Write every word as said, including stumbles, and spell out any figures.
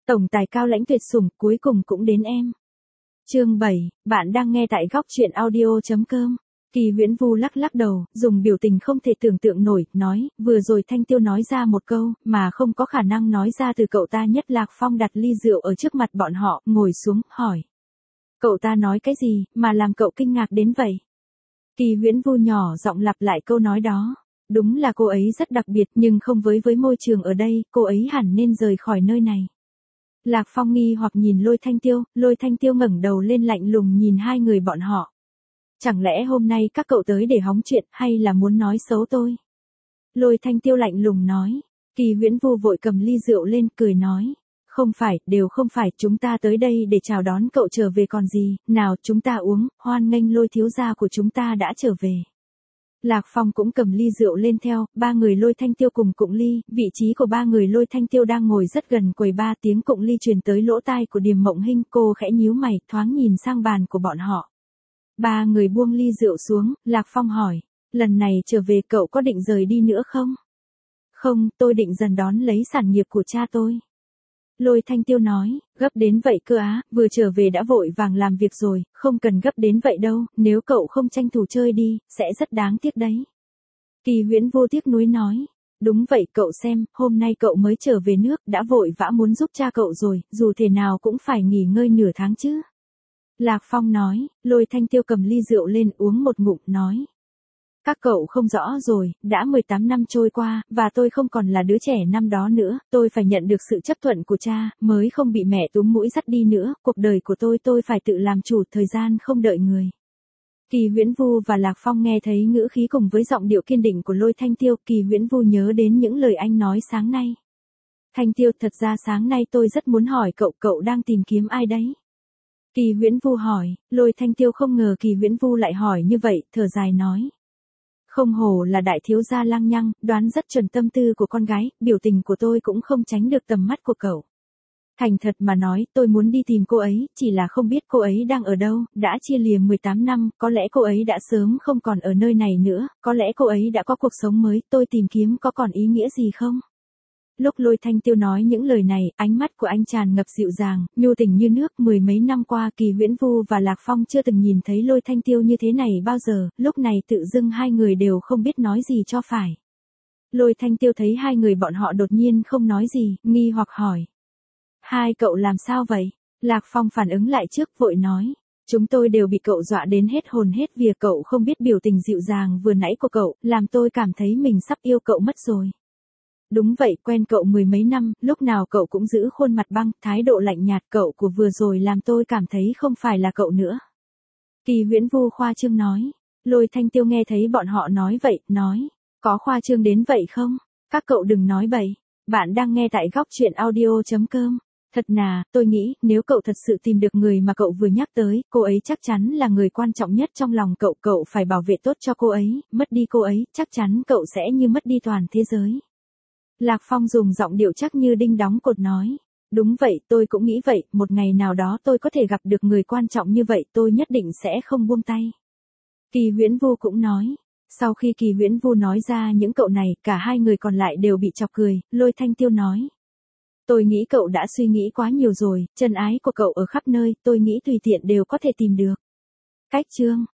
Tổng tài cao lãnh tuyệt sủng, cuối cùng cũng đến em. Chương bảy, bạn đang nghe tại góc truyện audio chấm com. Kỳ Huyễn Vu lắc lắc đầu, dùng biểu tình không thể tưởng tượng nổi, nói, vừa rồi Thanh Tiêu nói ra một câu, mà không có khả năng nói ra từ cậu ta. Nhất Lạc Phong đặt ly rượu ở trước mặt bọn họ, ngồi xuống, hỏi. Cậu ta nói cái gì, mà làm cậu kinh ngạc đến vậy? Kỳ Huyễn Vu nhỏ giọng lặp lại câu nói đó. Đúng là cô ấy rất đặc biệt, nhưng không với với môi trường ở đây, cô ấy hẳn nên rời khỏi nơi này. Lạc Phong nghi hoặc nhìn Lôi Thanh Tiêu, Lôi Thanh Tiêu ngẩng đầu lên lạnh lùng nhìn hai người bọn họ. Chẳng lẽ hôm nay các cậu tới để hóng chuyện, hay là muốn nói xấu tôi? Lôi Thanh Tiêu lạnh lùng nói. Kỳ Huyễn Vu vội cầm ly rượu lên, cười nói. Không phải, đều không phải, chúng ta tới đây để chào đón cậu trở về còn gì, nào chúng ta uống, hoan nghênh Lôi thiếu gia của chúng ta đã trở về. Lạc Phong cũng cầm ly rượu lên theo, ba người Lôi Thanh Tiêu cùng cụng ly, vị trí của ba người Lôi Thanh Tiêu đang ngồi rất gần quầy ba, tiếng cụng ly truyền tới lỗ tai của Điềm Mộng Hinh, cô khẽ nhíu mày, thoáng nhìn sang bàn của bọn họ. Ba người buông ly rượu xuống, Lạc Phong hỏi, lần này trở về cậu có định rời đi nữa không? Không, tôi định dần đón lấy sản nghiệp của cha tôi. Lôi Thanh Tiêu nói, gấp đến vậy cơ á, vừa trở về đã vội vàng làm việc rồi, không cần gấp đến vậy đâu, nếu cậu không tranh thủ chơi đi, sẽ rất đáng tiếc đấy. Kỳ Huyễn Vô tiếc nuối nói, đúng vậy cậu xem, hôm nay cậu mới trở về nước, đã vội vã muốn giúp cha cậu rồi, dù thế nào cũng phải nghỉ ngơi nửa tháng chứ. Lạc Phong nói, Lôi Thanh Tiêu cầm ly rượu lên uống một ngụm, nói. Các cậu không rõ rồi, đã mười tám năm trôi qua, và tôi không còn là đứa trẻ năm đó nữa, tôi phải nhận được sự chấp thuận của cha, mới không bị mẹ túm mũi dắt đi nữa, cuộc đời của tôi tôi phải tự làm chủ, thời gian không đợi người. Kỳ Huyễn Vu và Lạc Phong nghe thấy ngữ khí cùng với giọng điệu kiên định của Lôi Thanh Tiêu, Kỳ Huyễn Vu nhớ đến những lời anh nói sáng nay. Thanh Tiêu, thật ra sáng nay tôi rất muốn hỏi cậu, cậu đang tìm kiếm ai đấy? Kỳ Huyễn Vu hỏi, Lôi Thanh Tiêu không ngờ Kỳ Huyễn Vu lại hỏi như vậy, thở dài nói. Không hổ là đại thiếu gia lăng nhăng, đoán rất chuẩn tâm tư của con gái, biểu tình của tôi cũng không tránh được tầm mắt của cậu. Thành thật mà nói, tôi muốn đi tìm cô ấy, chỉ là không biết cô ấy đang ở đâu, đã chia lìa mười tám năm, có lẽ cô ấy đã sớm không còn ở nơi này nữa, có lẽ cô ấy đã có cuộc sống mới, tôi tìm kiếm có còn ý nghĩa gì không? Lúc Lôi Thanh Tiêu nói những lời này, ánh mắt của anh tràn ngập dịu dàng, nhu tình như nước. Mười mấy năm qua Kỳ Huyễn Vu và Lạc Phong chưa từng nhìn thấy Lôi Thanh Tiêu như thế này bao giờ, lúc này tự dưng hai người đều không biết nói gì cho phải. Lôi Thanh Tiêu thấy hai người bọn họ đột nhiên không nói gì, nghi hoặc hỏi. Hai cậu làm sao vậy? Lạc Phong phản ứng lại trước, vội nói. Chúng tôi đều bị cậu dọa đến hết hồn hết vía, cậu không biết biểu tình dịu dàng vừa nãy của cậu, làm tôi cảm thấy mình sắp yêu cậu mất rồi. Đúng vậy, quen cậu mười mấy năm, lúc nào cậu cũng giữ khuôn mặt băng, thái độ lạnh nhạt, cậu của vừa rồi làm tôi cảm thấy không phải là cậu nữa. Kỳ Huyễn Vu khoa trương nói. Lôi Thanh Tiêu nghe thấy bọn họ nói vậy, nói. Có khoa trương đến vậy không? Các cậu đừng nói bậy. Bạn đang nghe tại góc truyện audio chấm com. Thật nà, tôi nghĩ, nếu cậu thật sự tìm được người mà cậu vừa nhắc tới, cô ấy chắc chắn là người quan trọng nhất trong lòng cậu, cậu phải bảo vệ tốt cho cô ấy, mất đi cô ấy, chắc chắn cậu sẽ như mất đi toàn thế giới. Lạc Phong dùng giọng điệu chắc như đinh đóng cột nói. Đúng vậy, tôi cũng nghĩ vậy, một ngày nào đó tôi có thể gặp được người quan trọng như vậy, tôi nhất định sẽ không buông tay. Kỳ Huyễn Vu cũng nói. Sau khi Kỳ Huyễn Vu nói ra những cậu này, cả hai người còn lại đều bị chọc cười. Lôi Thanh Tiêu nói. Tôi nghĩ cậu đã suy nghĩ quá nhiều rồi, chân ái của cậu ở khắp nơi, tôi nghĩ tùy tiện đều có thể tìm được. Cách chương.